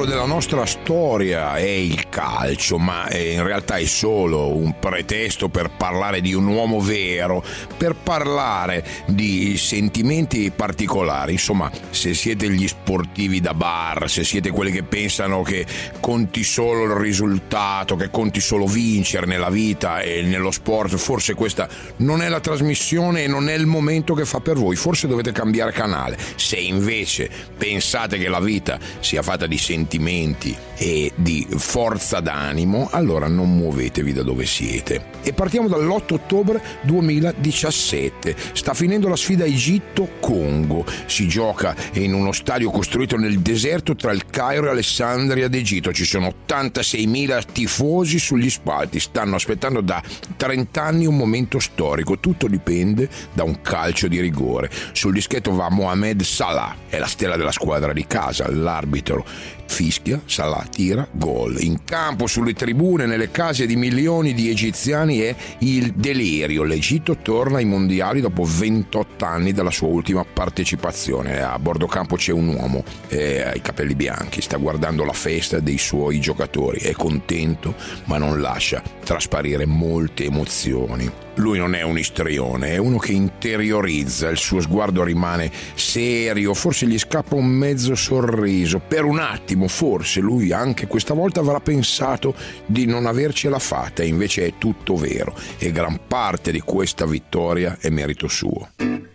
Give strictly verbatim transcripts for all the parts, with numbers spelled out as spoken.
della nostra storia è il calcio, ma in realtà è solo un pretesto per parlare di un uomo vero, per parlare di sentimenti particolari. Insomma, se siete gli sportivi da bar, se siete quelli che pensano che conti solo il risultato, che conti solo vincere nella vita e nello sport, forse questa non è la trasmissione e non è il momento che fa per voi. Forse dovete cambiare canale. Se invece pensate che la vita sia fatta di sentimenti e di forza d'animo, allora non muovetevi da dove siete. E partiamo dall'otto ottobre duemiladiciassette. Sta finendo la sfida Egitto-Congo. Si gioca in uno stadio costruito nel deserto tra il Cairo e Alessandria d'Egitto. Ci sono ottantaseimila tifosi sugli spalti. Stanno aspettando da trenta anni un momento storico. Tutto dipende da un calcio di rigore. Sul dischetto va Mohamed Salah, è la stella della squadra di casa. L'arbitro fischia, Salah tira, gol. In campo, sulle tribune, nelle case di milioni di egiziani è il delirio. L'Egitto torna ai mondiali dopo ventotto anni dalla sua ultima partecipazione. A bordo campo c'è un uomo, eh, ha i capelli bianchi, sta guardando la festa dei suoi giocatori, è contento ma non lascia trasparire molte emozioni. Lui non è un istrione, è uno che interiorizza, il suo sguardo rimane serio, forse gli scappa un mezzo sorriso. Per un attimo, forse, lui anche questa volta avrà pensato di non avercela fatta, e invece è tutto vero, e gran parte di questa vittoria è merito suo.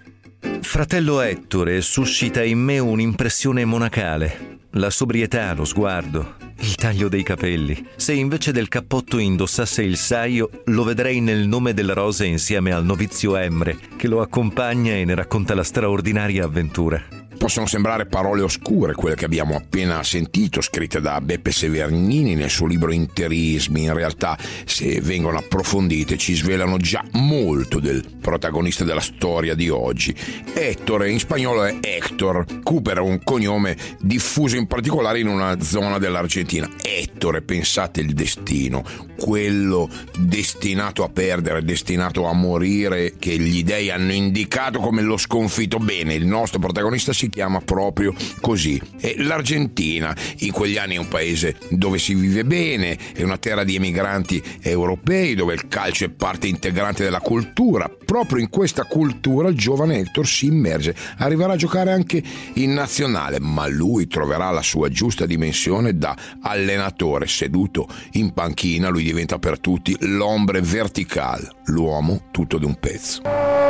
Fratello Ettore suscita in me un'impressione monacale. La sobrietà, lo sguardo, il taglio dei capelli. Se invece del cappotto indossasse il saio, lo vedrei nel Nome delle Rose insieme al novizio Emre, che lo accompagna e ne racconta la straordinaria avventura. Possono sembrare parole oscure quelle che abbiamo appena sentito, scritte da Beppe Severnini nel suo libro Interismi. In realtà, se vengono approfondite, ci svelano già molto del protagonista della storia di oggi. Ettore in spagnolo è Héctor, Cooper è un cognome diffuso in particolare in una zona dell'Argentina. Ettore, pensate il destino, quello destinato a perdere, destinato a morire, che gli dei hanno indicato come lo sconfitto. Bene, il nostro protagonista si chiama proprio così. E l'Argentina in quegli anni è un paese dove si vive bene, è una terra di emigranti europei, dove il calcio è parte integrante della cultura. Proprio in questa cultura il giovane Héctor si immerge, arriverà a giocare anche in nazionale, ma lui troverà la sua giusta dimensione da allenatore. Seduto in panchina, lui diventa per tutti l'ombre vertical, l'uomo tutto d'un pezzo.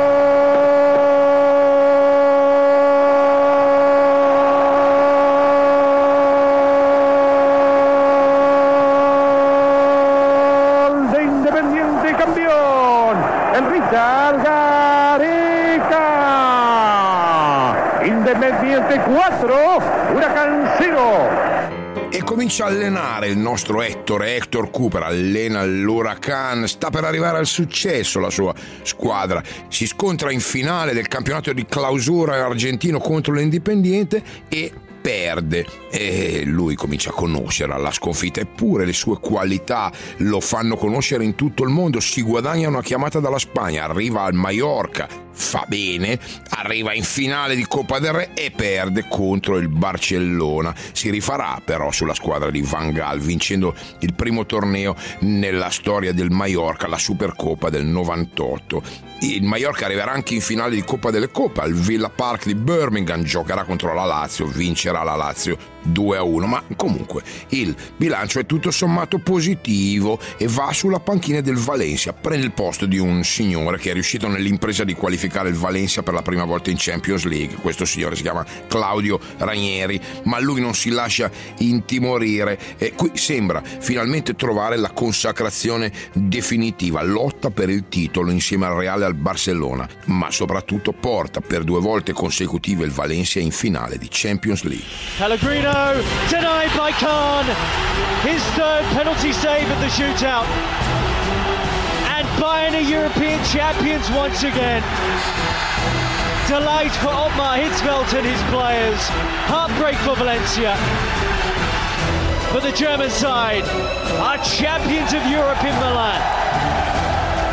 quattro, Huracán zero. E comincia a allenare il nostro Ettore. Héctor Cooper allena l'Huracán, sta per arrivare al successo la sua squadra. Si scontra in finale del campionato di clausura argentino contro l'Independiente e perde, e lui comincia a conoscere la sconfitta, eppure le sue qualità lo fanno conoscere in tutto il mondo. Si guadagna una chiamata dalla Spagna, arriva al Mallorca, fa bene, arriva in finale di Coppa del Re e perde contro il Barcellona. Si rifarà però sulla squadra di Van Gaal, vincendo il primo torneo nella storia del Mallorca, la Supercoppa del novantotto. Il Mallorca arriverà anche in finale di Coppa delle Coppe al Villa Park di Birmingham, giocherà contro la Lazio, vincerà la Lazio due a uno, ma comunque il bilancio è tutto sommato positivo e va sulla panchina del Valencia, prende il posto di un signore che è riuscito nell'impresa di qualificare il Valencia per la prima volta in Champions League. Questo signore si chiama Claudio Ranieri, ma lui non si lascia intimorire e qui sembra finalmente trovare la consacrazione definitiva, lotta per il titolo insieme al Real e al Barcellona, ma soprattutto porta per due volte consecutive il Valencia in finale di Champions League. Pellegrino denied by Khan, his third penalty save at the shootout, and Bayern are European champions once again. Delight for Ottmar Hitzfeld and his players, heartbreak for Valencia, but the German side are champions of Europe in Milan.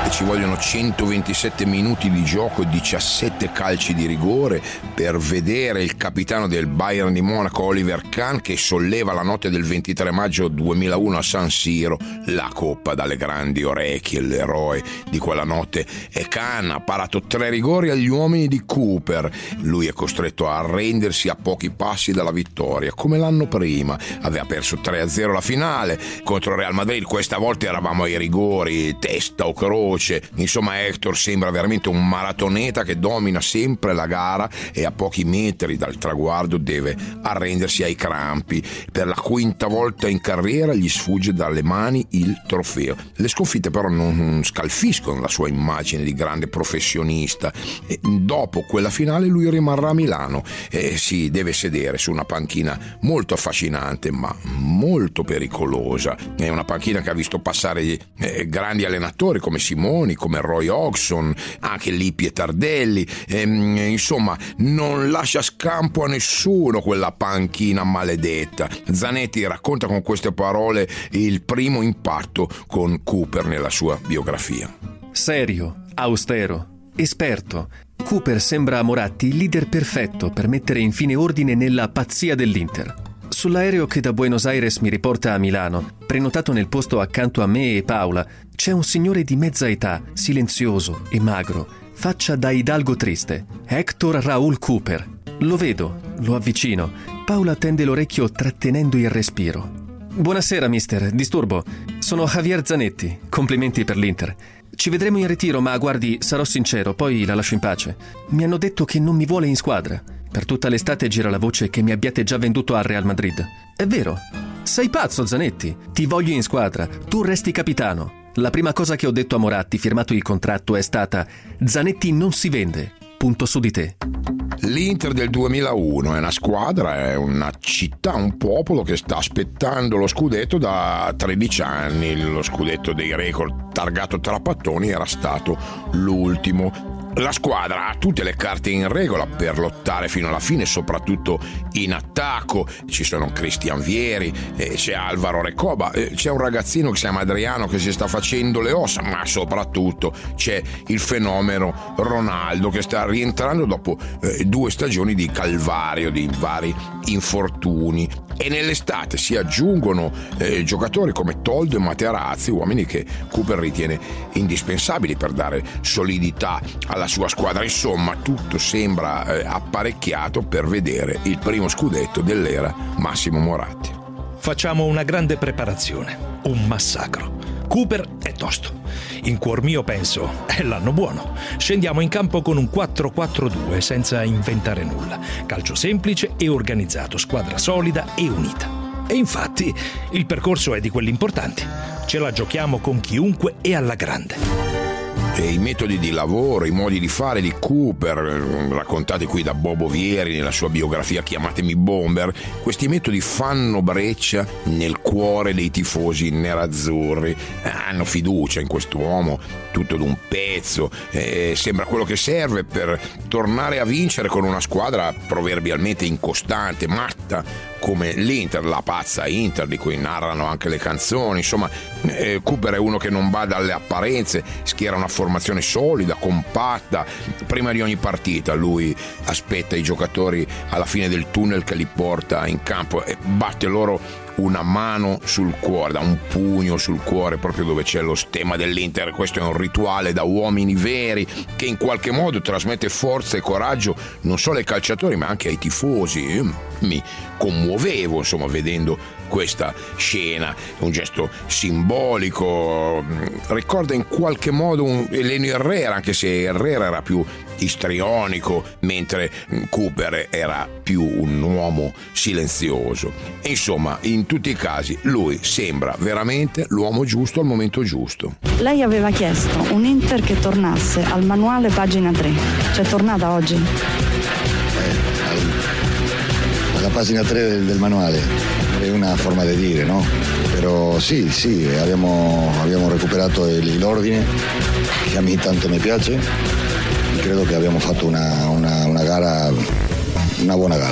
e ci vogliono centoventisette minuti di gioco e diciassette calci di rigore per vedere il capitano del Bayern di Monaco, Oliver Kahn, che solleva la notte del ventitré maggio duemilauno a San Siro la coppa dalle grandi orecchie. L'eroe di quella notte è Kahn. Ha parato tre rigori agli uomini di Cooper. Lui è costretto a arrendersi a pochi passi dalla vittoria, come l'anno prima. Aveva perso tre a zero la finale contro Real Madrid, questa volta eravamo ai rigori, testa o croce. Insomma, Hector sembra veramente un maratoneta che domina sempre la gara e a pochi metri dal traguardo deve arrendersi ai crampi. Per la quinta volta in carriera gli sfugge dalle mani il trofeo. Le sconfitte però non scalfiscono la sua immagine di grande professionista. E dopo quella finale lui rimarrà a Milano e si deve sedere su una panchina molto affascinante ma molto pericolosa. È una panchina che ha visto passare eh, grandi allenatori come Simoni, come Roy Hodgson, anche Lippi e Tardelli. E, insomma, non lascia scampo a nessuno quella panchina maledetta. Zanetti racconta con queste parole il primo impatto con Cooper nella sua biografia. Serio, austero, esperto. Cooper sembra a Moratti il leader perfetto per mettere infine ordine nella pazzia dell'Inter. Sull'aereo che da Buenos Aires mi riporta a Milano, prenotato nel posto accanto a me e Paola, c'è un signore di mezza età, silenzioso e magro, faccia da hidalgo triste, Hector Raúl Cooper. Lo vedo, lo avvicino. Paola tende l'orecchio trattenendo il respiro. Buonasera, mister, disturbo. Sono Javier Zanetti, complimenti per l'Inter. Ci vedremo in ritiro, ma guardi, sarò sincero, poi la lascio in pace. Mi hanno detto che non mi vuole in squadra. Per tutta l'estate gira la voce che mi abbiate già venduto al Real Madrid. È vero? Sei pazzo, Zanetti. Ti voglio in squadra. Tu resti capitano. La prima cosa che ho detto a Moratti, firmato il contratto, è stata: Zanetti non si vende. Punto su di te. L'Inter del duemilauno è una squadra, è una città, un popolo che sta aspettando lo scudetto da tredici anni. Lo scudetto dei record targato Trapattoni era stato l'ultimo. La squadra ha tutte le carte in regola per lottare fino alla fine, soprattutto in attacco. Ci sono Cristian Vieri, eh, c'è Alvaro Recoba, eh, c'è un ragazzino che si chiama Adriano che si sta facendo le ossa, ma soprattutto c'è il fenomeno Ronaldo che sta rientrando dopo eh, due stagioni di calvario, di vari infortuni. E nell'estate si aggiungono eh, giocatori come Toldo e Materazzi, uomini che Cooper ritiene indispensabili per dare solidità alla sua squadra. Insomma, tutto sembra eh, apparecchiato per vedere il primo scudetto dell'era Massimo Moratti. Facciamo una grande preparazione, un massacro. Cooper è tosto. In cuor mio penso, è l'anno buono. Scendiamo in campo con un quattro quattro due senza inventare nulla. Calcio semplice e organizzato, squadra solida e unita. E infatti il percorso è di quelli importanti. Ce la giochiamo con chiunque e alla grande. E i metodi di lavoro, i modi di fare di Cooper, raccontati qui da Bobo Vieri nella sua biografia Chiamatemi Bomber, questi metodi fanno breccia nel cuore dei tifosi nerazzurri. Hanno fiducia in quest'uomo, tutto d'un pezzo, e sembra quello che serve per tornare a vincere con una squadra proverbialmente incostante, matta, come l'Inter, la pazza Inter di cui narrano anche le canzoni. Insomma, eh, Cooper è uno che non bada alle apparenze, schiera una formazione solida, compatta. Prima di ogni partita lui aspetta i giocatori alla fine del tunnel che li porta in campo e batte loro una mano sul cuore, da un pugno sul cuore, proprio dove c'è lo stemma dell'Inter. Questo è un rituale da uomini veri che in qualche modo trasmette forza e coraggio non solo ai calciatori ma anche ai tifosi. Io mi commuovevo, insomma, vedendo questa scena, un gesto simbolico, ricorda in qualche modo un Elenio Herrera, anche se Herrera era più istrionico, mentre Cooper era più un uomo silenzioso. E insomma, in tutti i casi lui sembra veramente l'uomo giusto al momento giusto. Lei aveva chiesto un Inter che tornasse al manuale pagina tre. C'è tornata oggi? Eh, al, alla pagina tre del, del manuale. È una forma di dire, no? Però sì, sì, abbiamo, abbiamo recuperato il, l'ordine, che a me tanto mi piace. Credo che abbiamo fatto una, una, una gara, una buona gara.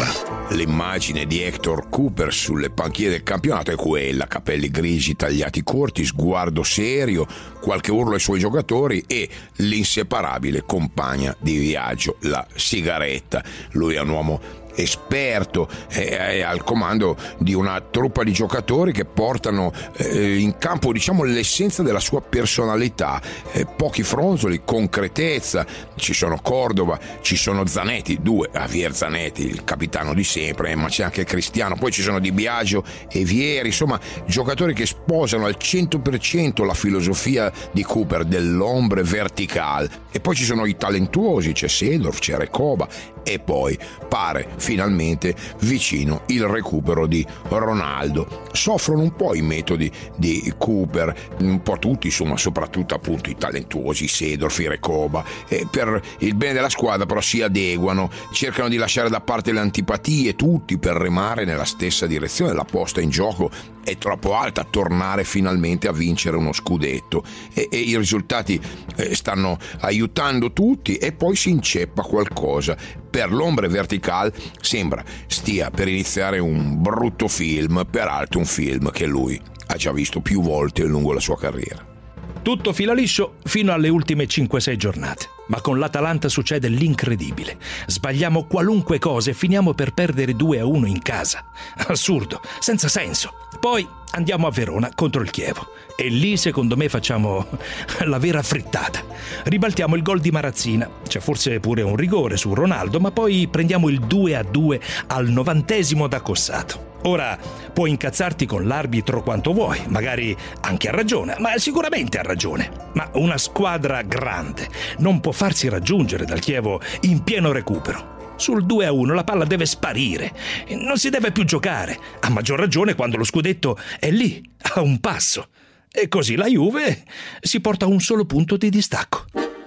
L'immagine di Hector Cooper sulle panchine del campionato è quella: capelli grigi tagliati corti, sguardo serio, qualche urlo ai suoi giocatori e l'inseparabile compagna di viaggio, la sigaretta. Lui è un uomo esperto, è al comando di una truppa di giocatori che portano eh, in campo, diciamo, l'essenza della sua personalità, eh, pochi fronzoli, concretezza. Ci sono Cordova, ci sono Zanetti, due, Javier Zanetti, il capitano di sempre, eh, ma c'è anche Cristiano, poi ci sono Di Biagio e Vieri, insomma giocatori che sposano al cento per cento la filosofia di Cooper dell'ombre vertical. E poi ci sono i talentuosi, c'è Seedorf, c'è Recoba, e poi pare finalmente vicino il recupero di Ronaldo. Soffrono un po' i metodi di Cooper, un po' tutti, insomma, soprattutto appunto i talentuosi, i Seedorf, i Recoba, e per il bene della squadra però si adeguano, cercano di lasciare da parte le antipatie, tutti per remare nella stessa direzione. La posta in gioco è troppo alta, tornare finalmente a vincere uno scudetto, e, e i risultati eh, stanno aiutando tutti, e poi si inceppa qualcosa. Per l'ombre vertical sembra stia per iniziare un brutto film, peraltro un film che lui ha già visto più volte lungo la sua carriera. Tutto fila liscio fino alle ultime cinque sei giornate. Ma con l'Atalanta succede l'incredibile. Sbagliamo qualunque cosa e finiamo per perdere due a uno in casa. Assurdo, senza senso. Poi andiamo a Verona contro il Chievo. E lì, secondo me, facciamo la vera frittata. Ribaltiamo il gol di Marazzina. C'è forse pure un rigore su Ronaldo, ma poi prendiamo il due a due al novantesimo da Cossato. Ora puoi incazzarti con l'arbitro quanto vuoi, magari anche ha ragione, ma sicuramente ha ragione. Ma una squadra grande non può farsi raggiungere dal Chievo in pieno recupero. Sul due a uno la palla deve sparire, non si deve più giocare, a maggior ragione quando lo scudetto è lì, a un passo. E così la Juve si porta a un solo punto di distacco.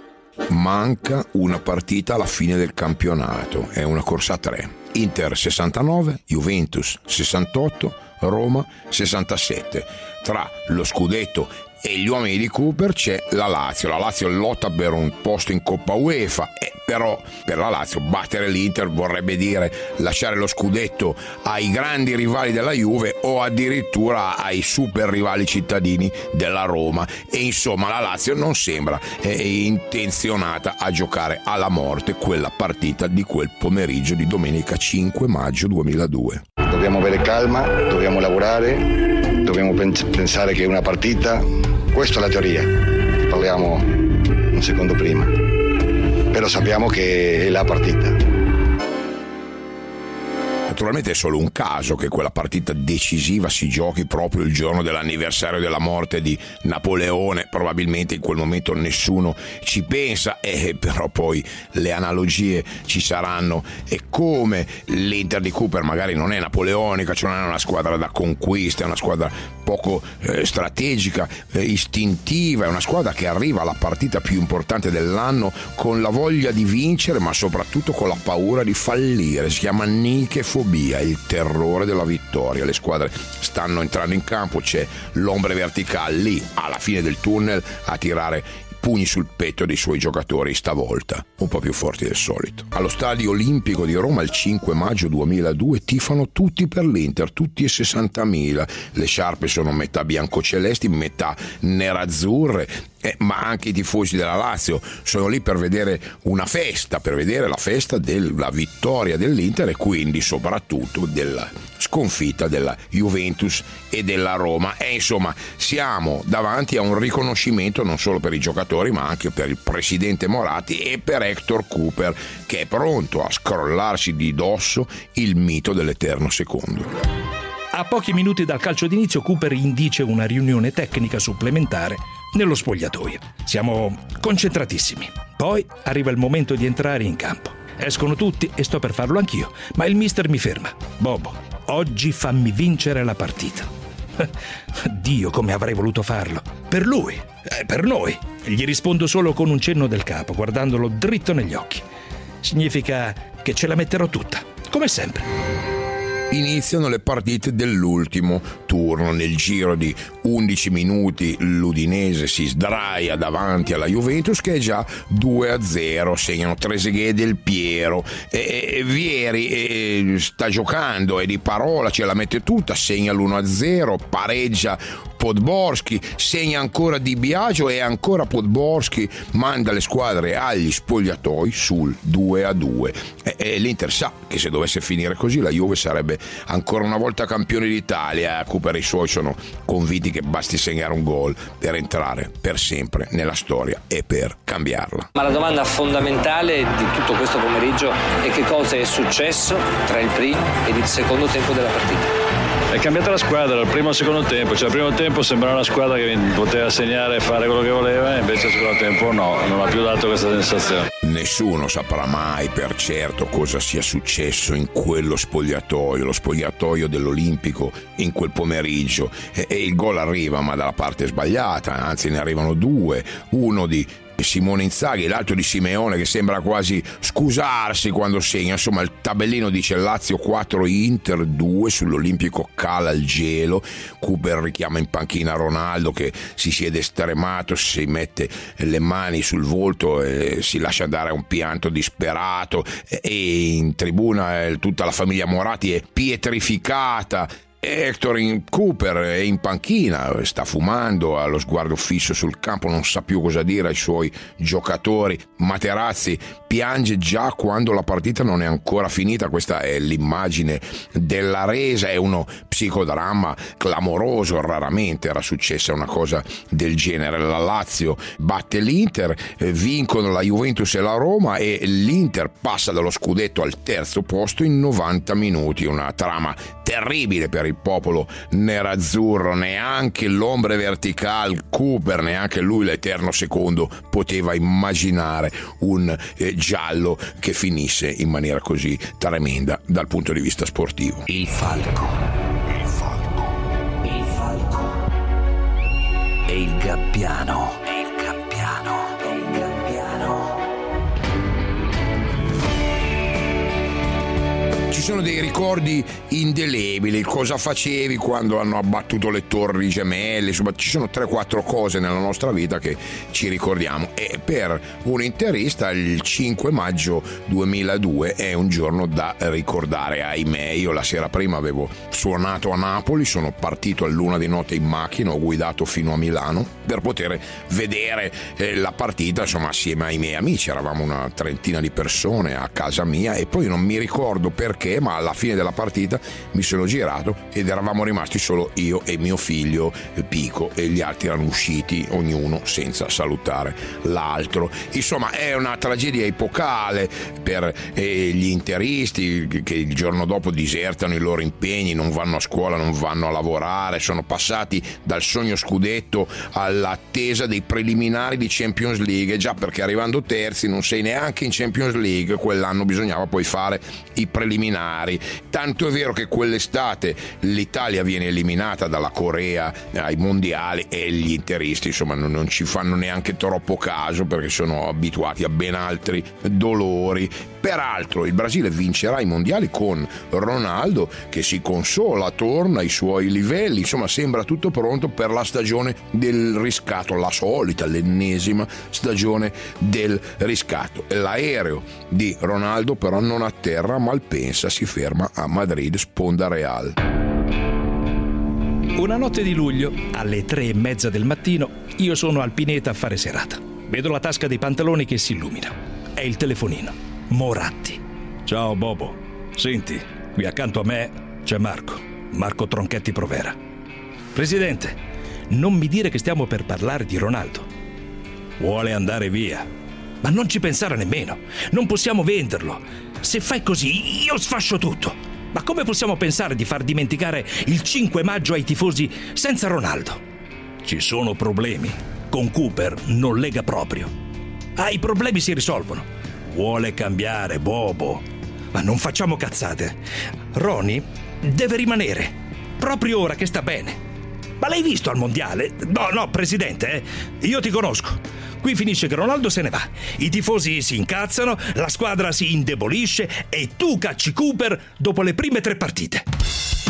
Manca una partita alla fine del campionato, è una corsa a tre. Inter sessantanove, Juventus sessantotto, Roma sessantasette. Tra lo scudetto e gli uomini di Cooper c'è la Lazio. La Lazio lotta per un posto in Coppa UEFA, e però per la Lazio battere l'Inter vorrebbe dire lasciare lo scudetto ai grandi rivali della Juve o addirittura ai super rivali cittadini della Roma. E insomma la Lazio non sembra eh, intenzionata a giocare alla morte quella partita di quel pomeriggio di domenica cinque maggio duemiladue. Dobbiamo avere calma, dobbiamo lavorare, dobbiamo pens- pensare che è una partita. Questa è la teoria, parliamo un secondo prima, però sappiamo che è la partita. Naturalmente è solo un caso che quella partita decisiva si giochi proprio il giorno dell'anniversario della morte di Napoleone. Probabilmente in quel momento nessuno ci pensa, e però poi le analogie ci saranno. E come l'Inter di Cooper magari non è napoleonica, cioè non è una squadra da conquista, è una squadra poco eh, strategica, eh, istintiva, è una squadra che arriva alla partita più importante dell'anno con la voglia di vincere, ma soprattutto con la paura di fallire. Si chiama nichefobia, il terrore della vittoria. Le squadre stanno entrando in campo, c'è l'ombre verticale lì alla fine del tunnel a tirare pugni sul petto dei suoi giocatori, stavolta un po' più forti del solito. Allo Stadio Olimpico di Roma il cinque maggio duemiladue tifano tutti per l'Inter, tutti e sessantamila. Le sciarpe sono metà biancocelesti, metà nerazzurre. Eh, ma anche i tifosi della Lazio sono lì per vedere una festa, per vedere la festa della vittoria dell'Inter e quindi soprattutto della sconfitta della Juventus e della Roma. E insomma siamo davanti a un riconoscimento non solo per i giocatori ma anche per il presidente Moratti e per Hector Cooper, che è pronto a scrollarsi di dosso il mito dell'eterno secondo. A pochi minuti dal calcio d'inizio Cooper indice una riunione tecnica supplementare nello spogliatoio. Siamo concentratissimi. Poi arriva il momento di entrare in campo. Escono tutti e sto per farlo anch'io, ma il mister mi ferma. Bobo, oggi fammi vincere la partita. Dio, come avrei voluto farlo. Per lui, eh, per noi. Gli rispondo solo con un cenno del capo, guardandolo dritto negli occhi. Significa che ce la metterò tutta, come sempre. Iniziano le partite dell'ultimo turno. Nel giro di undici minuti l'Udinese si sdraia davanti alla Juventus, che è già due a zero. Segnano Trezeguet e Del Piero, e, e Vieri e, sta giocando e di parola ce la mette tutta, segna l'uno a zero, pareggia Podborski, segna ancora Di Biagio e ancora Podborski manda le squadre agli spogliatoi sul due a due. E, e l'Inter sa che se dovesse finire così la Juve sarebbe ancora una volta campione d'Italia. Cooper e i suoi sono convinti che basti segnare un gol per entrare per sempre nella storia e per cambiarla. Ma la domanda fondamentale di tutto questo pomeriggio è che cosa è successo tra il primo ed il secondo tempo della partita. È cambiata la squadra dal primo al secondo tempo, cioè al primo tempo sembrava una squadra che poteva segnare e fare quello che voleva, invece al secondo tempo no, non ha più dato questa sensazione. Nessuno saprà mai per certo cosa sia successo in quello spogliatoio, lo spogliatoio dell'Olimpico in quel pomeriggio, e, e il gol arriva ma dalla parte sbagliata, anzi ne arrivano due, uno di Simone Inzaghi e l'altro di Simeone, che sembra quasi scusarsi quando segna. Insomma, il tabellino dice Lazio quattro, Inter due, sull'Olimpico cala il gelo. Cooper richiama in panchina Ronaldo, che si siede stremato, si mette le mani sul volto e si lascia andare a un pianto disperato, e in tribuna tutta la famiglia Moratti è pietrificata. Hector in Cooper è in panchina, sta fumando, ha lo sguardo fisso sul campo, non sa più cosa dire ai suoi giocatori. Materazzi piange già quando la partita non è ancora finita. Questa è l'immagine della resa, è uno psicodramma clamoroso, raramente era successa una cosa del genere. La Lazio batte l'Inter, vincono la Juventus e la Roma, e l'Inter passa dallo scudetto al terzo posto in novanta minuti. Una trama terribile per il popolo nerazzurro. Neanche l'ombre vertical Cooper, neanche lui, l'eterno secondo, poteva immaginare un eh, giallo che finisse in maniera così tremenda dal punto di vista sportivo. Il falco, il falco, il falco e il gabbiano, e il gabbiano, e il gabbiano. Ci sono dei ricordi indelebili. Cosa facevi quando hanno abbattuto le torri gemelle? Insomma, ci sono tre quattro cose nella nostra vita che ci ricordiamo, e per un interista il cinque maggio duemiladue è un giorno da ricordare. Ahimè, io la sera prima avevo suonato a Napoli, sono partito all'una di notte in macchina, ho guidato fino a Milano per poter vedere eh, la partita, insomma, assieme ai miei amici. Eravamo una trentina di persone a casa mia, e poi non mi ricordo perché, ma alla fine della partita mi sono girato ed eravamo rimasti solo io e mio figlio Pico, e gli altri erano usciti ognuno senza salutare l'altro. Insomma, è una tragedia epocale per eh, gli interisti, che il giorno dopo disertano i loro impegni, non vanno a scuola, non vanno a lavorare, sono passati dal sogno scudetto all'attesa dei preliminari di Champions League, già perché arrivando terzi non sei neanche in Champions League. Quell'anno bisognava poi fare i preliminari. Tanto è vero che quell'estate l'Italia viene eliminata dalla Corea ai mondiali, e gli interisti insomma non, non ci fanno neanche troppo caso, perché sono abituati a ben altri dolori. Peraltro il Brasile vincerà i mondiali con Ronaldo che si consola, torna ai suoi livelli, insomma sembra tutto pronto per la stagione del riscatto, la solita, l'ennesima stagione del riscatto. L'aereo di Ronaldo però non atterra a Malpensa, si ferma a Madrid, sponda Real. Una notte di luglio, alle tre e mezza del mattino, io sono al Pineta a fare serata. Vedo la tasca dei pantaloni che si illumina. È il telefonino. Moratti. Ciao Bobo. Senti, qui accanto a me c'è Marco. Marco Tronchetti Provera. Presidente, non mi dire che stiamo per parlare di Ronaldo. Vuole andare via. Ma non ci pensare nemmeno. Non possiamo venderlo. Se fai così, io sfascio tutto. Ma come possiamo pensare di far dimenticare il cinque maggio ai tifosi senza Ronaldo? Ci sono problemi. Con Cooper non lega proprio. Ah, i problemi si risolvono. Vuole cambiare, Bobo. Ma non facciamo cazzate. Ronny deve rimanere, proprio ora che sta bene. Ma l'hai visto al mondiale? No, no, presidente, eh? Io ti conosco. Qui finisce che Ronaldo se ne va, i tifosi si incazzano, la squadra si indebolisce e tu cacci Cooper dopo le prime tre partite.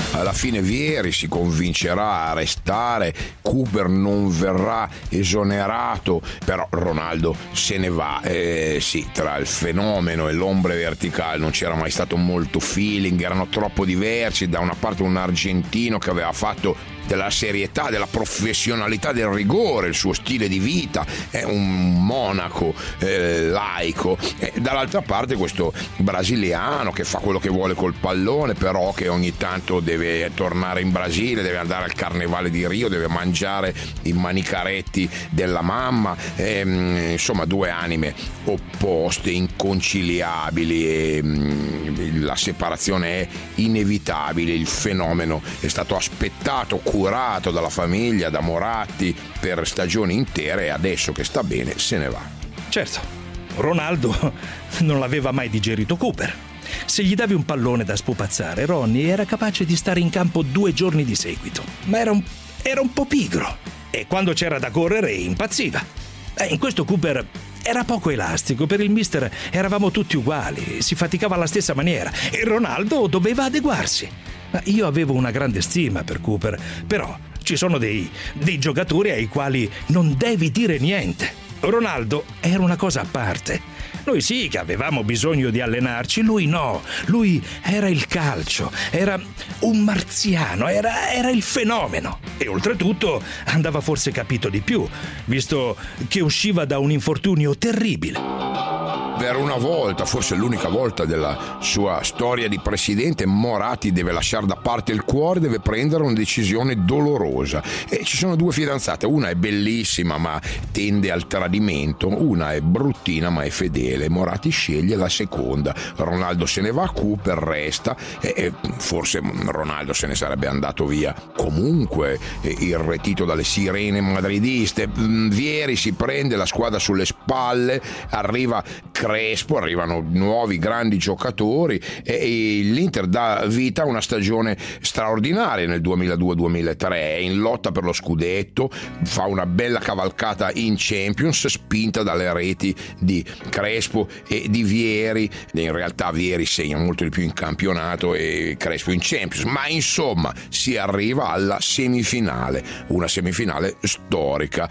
alla fine Vieri si convincerà a restare, Cooper non verrà esonerato, però Ronaldo se ne va. Eh, sì, tra il fenomeno e l'ombre verticale non c'era mai stato molto feeling, erano troppo diversi. Da una parte un argentino che aveva fatto della serietà, della professionalità, del rigore il suo stile di vita, è un monaco eh, laico, e dall'altra parte questo brasiliano che fa quello che vuole col pallone, però che ogni tanto deve tornare in Brasile, deve andare al Carnevale di Rio, deve mangiare i manicaretti della mamma, e, insomma due anime opposte, inconciliabili, e mh, la separazione è inevitabile. Il fenomeno è stato aspettato, curato dalla famiglia, da Moratti per stagioni intere, e adesso che sta bene se ne va. Certo, Ronaldo non l'aveva mai digerito Cooper. Se gli davi un pallone da spupazzare, Ronnie era capace di stare in campo due giorni di seguito, ma era un, era un po' pigro, e quando c'era da correre impazziva. E in questo Cooper era poco elastico, per il mister eravamo tutti uguali, si faticava alla stessa maniera e Ronaldo doveva adeguarsi. Io avevo una grande stima per Cooper, però ci sono dei, dei giocatori ai quali non devi dire niente. Ronaldo era una cosa a parte. Noi sì che avevamo bisogno di allenarci, lui no. Lui era il calcio, era un marziano, era, era il fenomeno. E oltretutto andava forse capito di più, visto che usciva da un infortunio terribile. Per una volta, forse l'unica volta della sua storia di presidente, Moratti deve lasciare da parte il cuore, deve prendere una decisione dolorosa. E ci sono due fidanzate, una è bellissima ma tende al tradimento, una è bruttina ma è fedele. Moratti sceglie la seconda. Ronaldo se ne va, Cooper resta, e forse Ronaldo se ne sarebbe andato via comunque, irretito dalle sirene madridiste. Vieri si prende la squadra sulle spalle, arriva Crespo, arrivano nuovi grandi giocatori, e l'Inter dà vita a una stagione straordinaria nel duemiladue duemilatré, è in lotta per lo scudetto, fa una bella cavalcata in Champions spinta dalle reti di Crespo e di Vieri. In realtà Vieri segna molto di più in campionato e Crespo in Champions, ma insomma si arriva alla semifinale, una semifinale storica,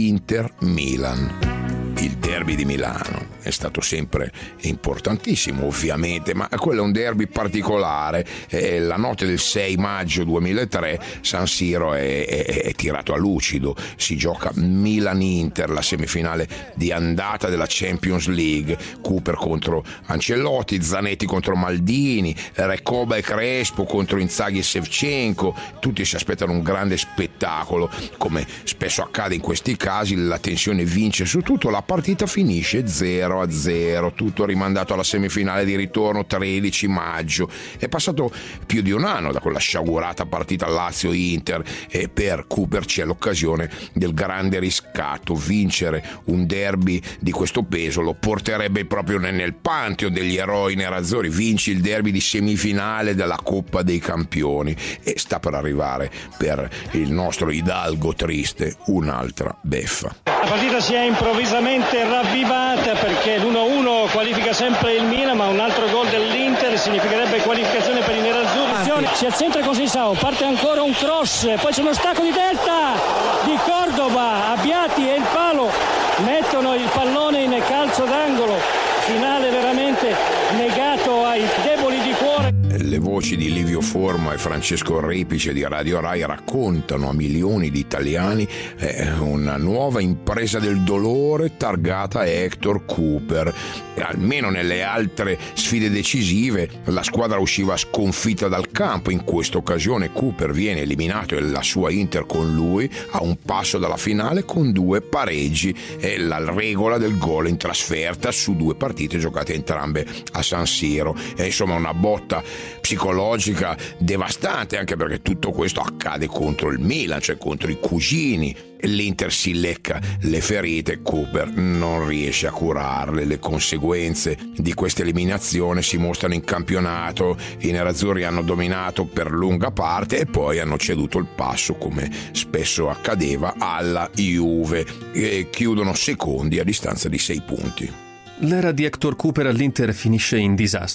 Inter-Milan. Il derby di Milano è stato sempre importantissimo, ovviamente, ma quello è un derby particolare. Eh, la notte del sei maggio duemilatré San Siro è, è, è tirato a lucido, si gioca Milan-Inter, la semifinale di andata della Champions League. Cooper contro Ancelotti, Zanetti contro Maldini, Recoba e Crespo contro Inzaghi e Shevchenko. Tutti si aspettano un grande spettacolo, come spesso accade in questi casi. La tensione vince su tutto, la partita finisce zero a zero, tutto rimandato alla semifinale di ritorno tredici maggio. È passato più di un anno da quella sciagurata partita Lazio-Inter, e per Cooper c'è l'occasione del grande riscatto. Vincere un derby di questo peso lo porterebbe proprio nel pantheon degli eroi nerazzurri. Vinci il derby di semifinale della Coppa dei Campioni, e sta per arrivare per il nostro Hidalgo triste un'altra beffa. La partita si è improvvisamente ravvivata perché l'uno a uno qualifica sempre il Milan, ma un altro gol dell'Inter significherebbe qualificazione per i nerazzurri. Si accentra con Sissao, parte ancora un cross, poi c'è uno stacco di testa di Cordoba, Abbiati e il palo mettono il pallone in calcio d'angolo. Finale veramente negato ai deboli di cuore. Le voci di Livio Forma e Francesco Repice di Radio Rai raccontano a milioni di italiani eh, una nuova impresa del dolore targata Hector Cooper. E almeno nelle altre sfide decisive la squadra usciva sconfitta dal campo. In questa occasione Cooper viene eliminato e la sua Inter con lui a un passo dalla finale con due pareggi e la regola del gol in trasferta su due partite giocate entrambe a San Siro. E insomma una botta psicologica devastante, anche perché tutto questo accade contro il Milan, cioè contro i cugini. L'Inter si lecca le ferite, Cooper non riesce a curarle. Le conseguenze di questa eliminazione si mostrano in campionato. I nerazzurri hanno dominato per lunga parte e poi hanno ceduto il passo, come spesso accadeva, alla Juve, e chiudono secondi a distanza di sei punti. L'era di Hector Cooper all'Inter finisce in disastro.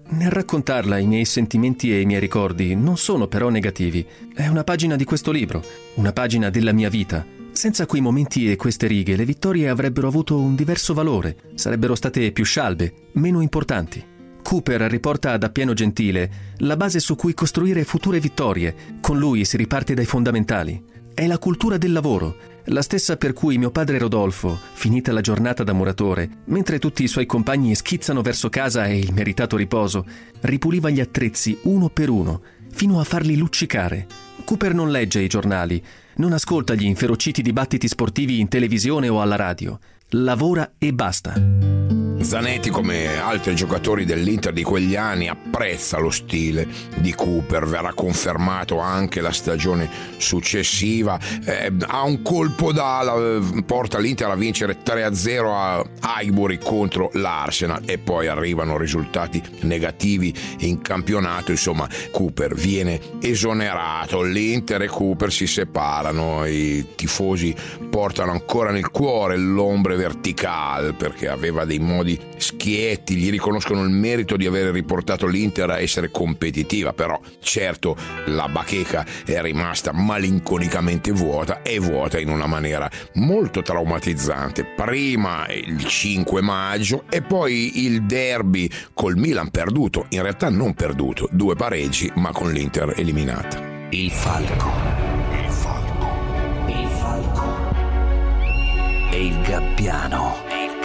Nel raccontarla i miei sentimenti e i miei ricordi non sono però negativi. È una pagina di questo libro, una pagina della mia vita. Senza quei momenti e queste righe, le vittorie avrebbero avuto un diverso valore, sarebbero state più scialbe, meno importanti. Cooper riporta da Piano Gentile la base su cui costruire future vittorie. Con lui si riparte dai fondamentali. È la cultura del lavoro, la stessa per cui mio padre Rodolfo, finita la giornata da muratore, mentre tutti i suoi compagni schizzano verso casa e il meritato riposo, ripuliva gli attrezzi uno per uno, fino a farli luccicare. Cooper non legge i giornali, non ascolta gli inferociti dibattiti sportivi in televisione o alla radio. Lavora e basta. Zanetti, come altri giocatori dell'Inter di quegli anni, apprezza lo stile di Cooper. Verrà confermato anche la stagione successiva. Eh, ha un colpo d'ala, porta l'Inter a vincere tre a zero a Highbury contro l'Arsenal e poi arrivano risultati negativi in campionato. Insomma, Cooper viene esonerato. L'Inter e Cooper si separano. I tifosi portano ancora nel cuore l'ombre verticale perché aveva dei modi schietti, gli riconoscono il merito di aver riportato l'Inter a essere competitiva, però certo la bacheca è rimasta malinconicamente vuota e vuota in una maniera molto traumatizzante. Prima il cinque maggio e poi il derby col Milan perduto, in realtà non perduto, due pareggi ma con l'Inter eliminata. Il falco, il falco, il falco e il gabbiano.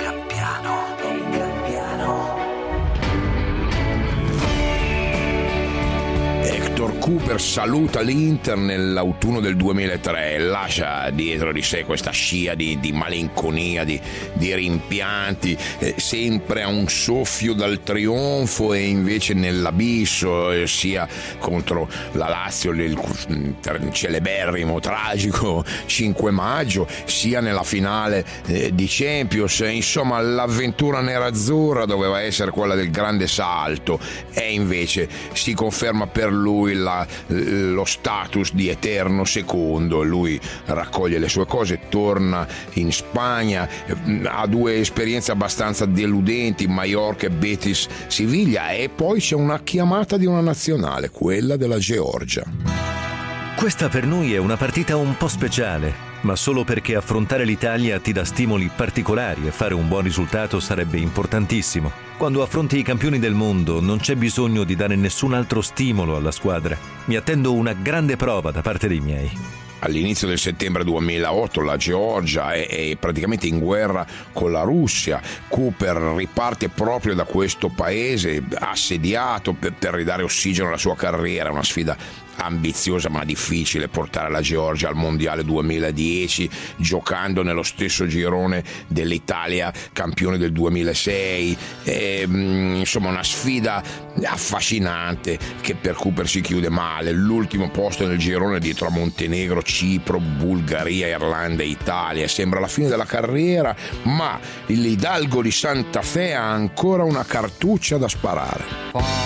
Hector Cooper saluta l'Inter nell'autunno del duemilatré e lascia dietro di sé questa scia di, di malinconia, di, di rimpianti, eh, sempre a un soffio dal trionfo e invece nell'abisso, eh, sia contro la Lazio, il, il celeberrimo, tragico cinque maggio, sia nella finale eh, di Champions. Insomma, l'avventura nerazzurra doveva essere quella del grande salto e invece si conferma per lui La, lo status di eterno secondo. Lui raccoglie le sue cose, torna in Spagna, ha due esperienze abbastanza deludenti, Mallorca e Betis Siviglia, e poi c'è una chiamata di una nazionale, quella della Georgia. Questa per noi è una partita un po' speciale, ma solo perché affrontare l'Italia ti dà stimoli particolari e fare un buon risultato sarebbe importantissimo. Quando affronti i campioni del mondo non c'è bisogno di dare nessun altro stimolo alla squadra. Mi attendo una grande prova da parte dei miei. All'inizio del settembre duemilaotto la Georgia è, è praticamente in guerra con la Russia. Cooper riparte proprio da questo paese assediato per, per ridare ossigeno alla sua carriera. Una sfida ambiziosa ma difficile, portare la Georgia al mondiale duemiladieci giocando nello stesso girone dell'Italia campione del duemilasei. E, insomma, una sfida affascinante che per Cooper si chiude male. L'ultimo posto nel girone dietro a Montenegro, Cipro, Bulgaria, Irlanda e Italia. Sembra la fine della carriera, ma l'Hidalgo di Santa Fe ha ancora una cartuccia da sparare.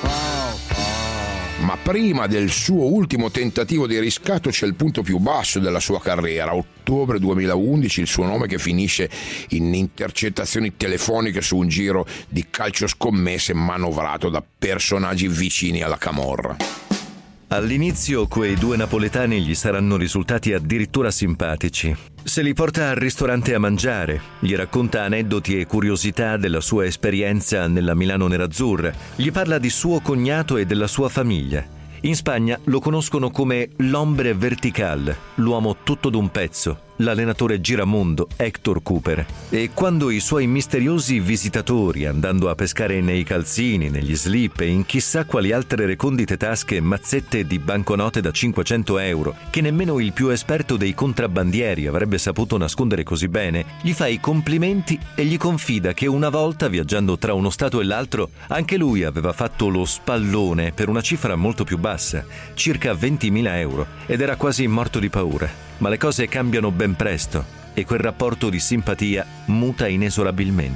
Ma prima del suo ultimo tentativo di riscatto c'è il punto più basso della sua carriera. Ottobre duemilaundici, il suo nome che finisce in intercettazioni telefoniche su un giro di calcio scommesse manovrato da personaggi vicini alla camorra. All'inizio quei due napoletani gli saranno risultati addirittura simpatici. Se li porta al ristorante a mangiare, gli racconta aneddoti e curiosità della sua esperienza nella Milano nerazzurra, gli parla di suo cognato e della sua famiglia. In Spagna lo conoscono come l'hombre vertical, l'uomo tutto d'un pezzo, l'allenatore giramondo Hector Cooper. E quando i suoi misteriosi visitatori, andando a pescare nei calzini, negli slip e in chissà quali altre recondite tasche mazzette di banconote da cinquecento euro, che nemmeno il più esperto dei contrabbandieri avrebbe saputo nascondere così bene, gli fa i complimenti e gli confida che una volta, viaggiando tra uno stato e l'altro, anche lui aveva fatto lo spallone per una cifra molto più bassa, circa ventimila euro, ed era quasi morto di paura. Ma le cose cambiano ben presto e quel rapporto di simpatia muta inesorabilmente.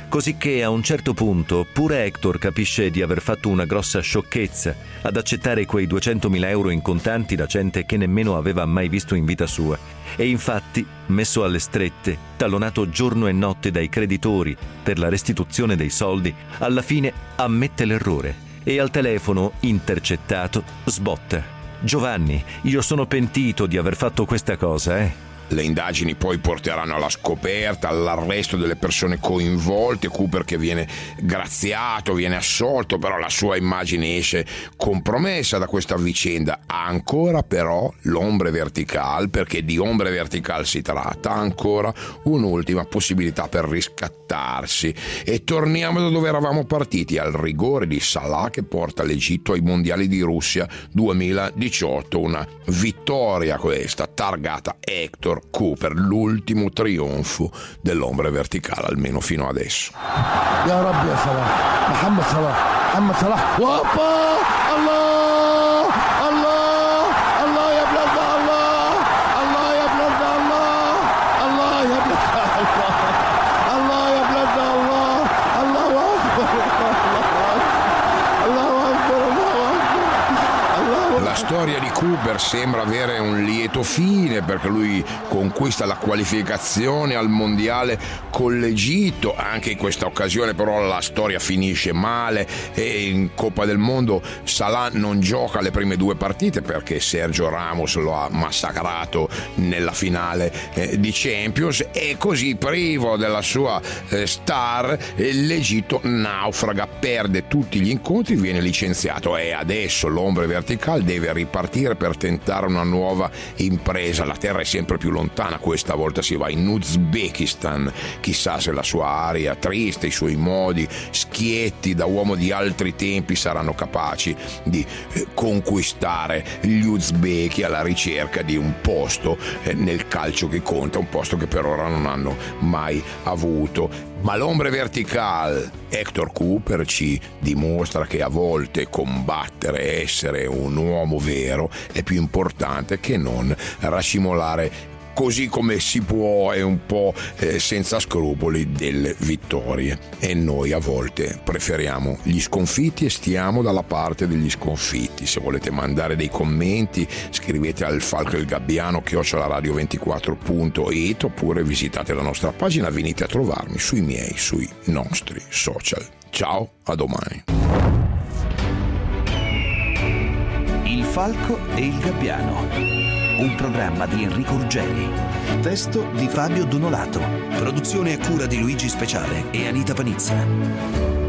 Cosicché a un certo punto pure Hector capisce di aver fatto una grossa sciocchezza ad accettare quei duecentomila euro in contanti da gente che nemmeno aveva mai visto in vita sua. E infatti, messo alle strette, tallonato giorno e notte dai creditori per la restituzione dei soldi, alla fine ammette l'errore e al telefono, intercettato, sbotta: «Giovanni, io sono pentito di aver fatto questa cosa, eh». Le indagini poi porteranno alla scoperta, all'arresto delle persone coinvolte. Cooper che viene graziato, viene assolto, però la sua immagine esce compromessa da questa vicenda. Ha ancora però l'ombre vertical, perché di ombre vertical si tratta, ha ancora un'ultima possibilità per riscattarsi. E torniamo da dove eravamo partiti, al rigore di Salah che porta l'Egitto ai mondiali di Russia duemiladiciotto. Una vittoria questa, targata Hector Cooper, l'ultimo trionfo dell'ombre verticale, almeno fino adesso. Ya Rabbi ya Salah, Mohammed Salah, Mohammed Salah, Wappa, Allah, Allah, Allah ya blada, Allah, Allah ya blada, Allah, Allah ya blada, Allah, Allah ya blada, Allah, Allahu Akbar, Allahu Akbar, Allahu Akbar. La storia di Cooper sembra avere un lieto fine, perché lui conquista la qualificazione al mondiale con l'Egitto. Anche in questa occasione però la storia finisce male e in Coppa del Mondo Salah non gioca le prime due partite perché Sergio Ramos lo ha massacrato nella finale eh, di Champions, e così, privo della sua eh, star, eh, l'Egitto naufraga, perde tutti gli incontri, viene licenziato e adesso l'ombre vertical deve ripartire per tentare una nuova impresa. La terra è sempre più lontana, questa volta si va in Uzbekistan. Chissà se la sua aria triste, i suoi modi schietti da uomo di altri tempi saranno capaci di eh, conquistare gli uzbeki alla ricerca di un posto eh, nel calcio che conta, un posto che per ora non hanno mai avuto. Ma l'ombre vertical Hector Cooper ci dimostra che a volte combattere, essere un uomo vero è più importante che non rascimolare così come si può e un po' eh, senza scrupoli delle vittorie. E noi a volte preferiamo gli sconfitti e stiamo dalla parte degli sconfitti. Se volete mandare dei commenti scrivete al falco il gabbiano chiocciola radio ventiquattro punto it oppure visitate la nostra pagina, venite a trovarmi sui miei, sui nostri social. Ciao, a domani. Il falco e il gabbiano, un programma di Enrico Ruggeri. Testo di Fabio Donolato. Produzione a cura di Luigi Speciale e Anita Panizza.